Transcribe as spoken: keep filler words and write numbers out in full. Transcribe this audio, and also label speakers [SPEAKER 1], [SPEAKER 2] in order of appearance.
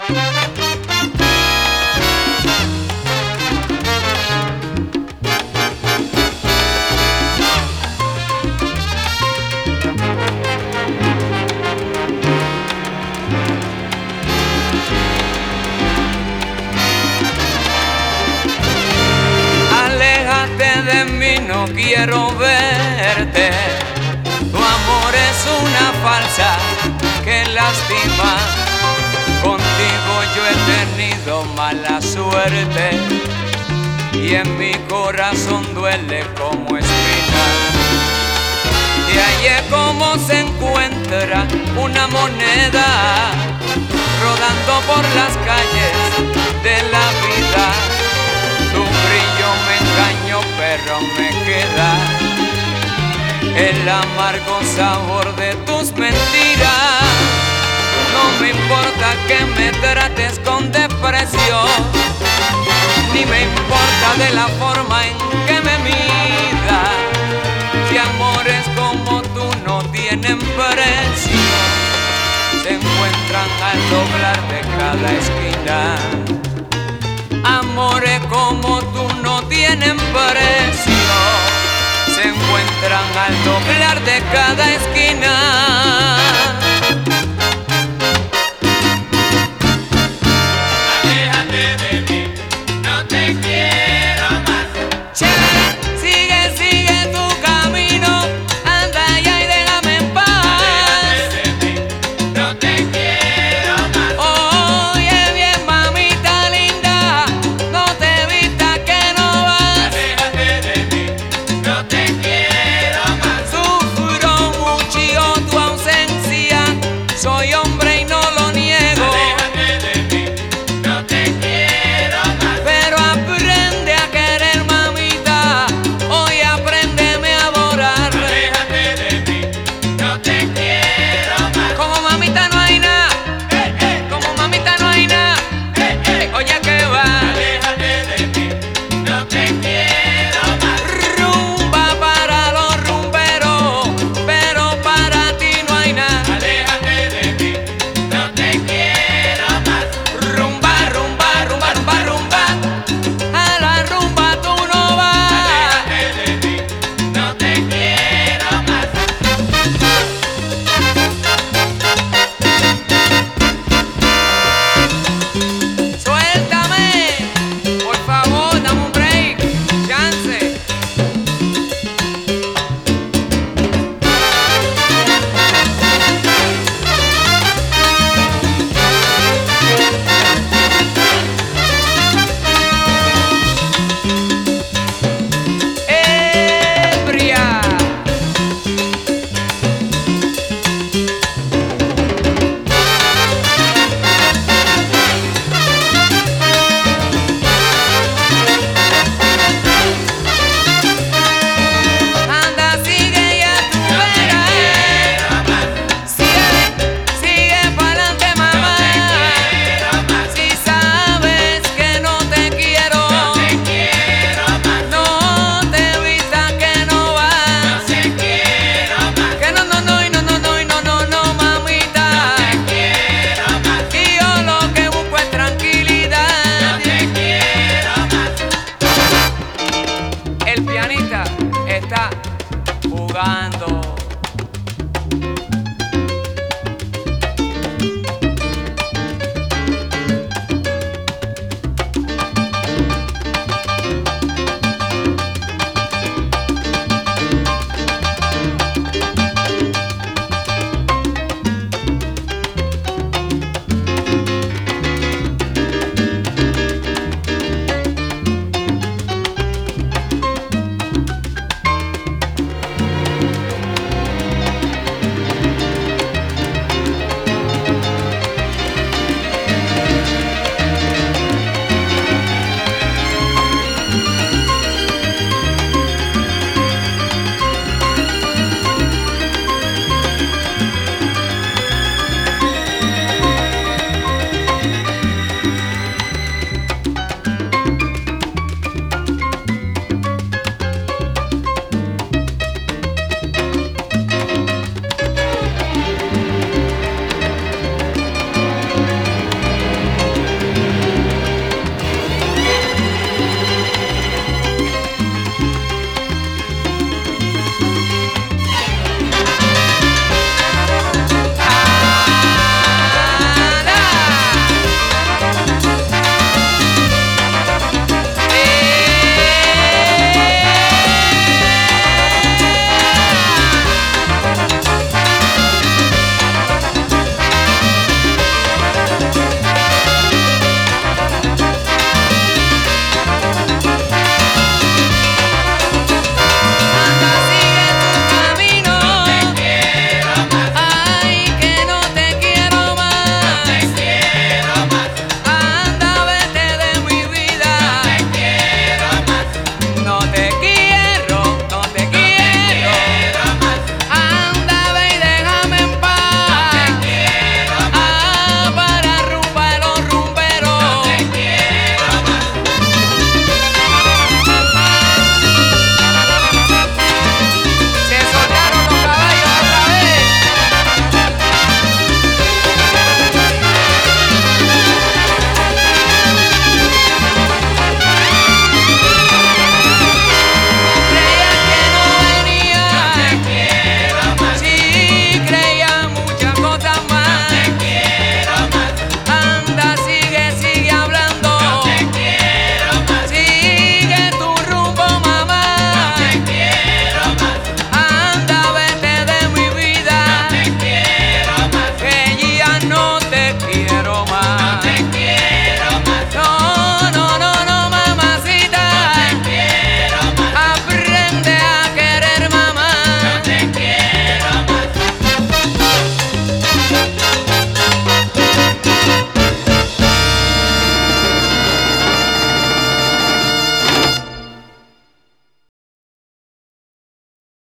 [SPEAKER 1] De mí no quiero verte, tu amor es una falsa que lastima. Contigo yo he tenido mala suerte y en mi corazón duele como espina. Y ahí es como se encuentra una moneda rodando por las calles de la vida. Tu brillo me engañó, pero me queda el amargo sabor de tus mentiras. No me importa que me trates con desprecio, ni me importa de la forma en que me miras. Si amores como tú no tienen precio, se encuentran al doblar de cada esquina. Amores como tú no tienen precio, se encuentran al doblar de cada esquina.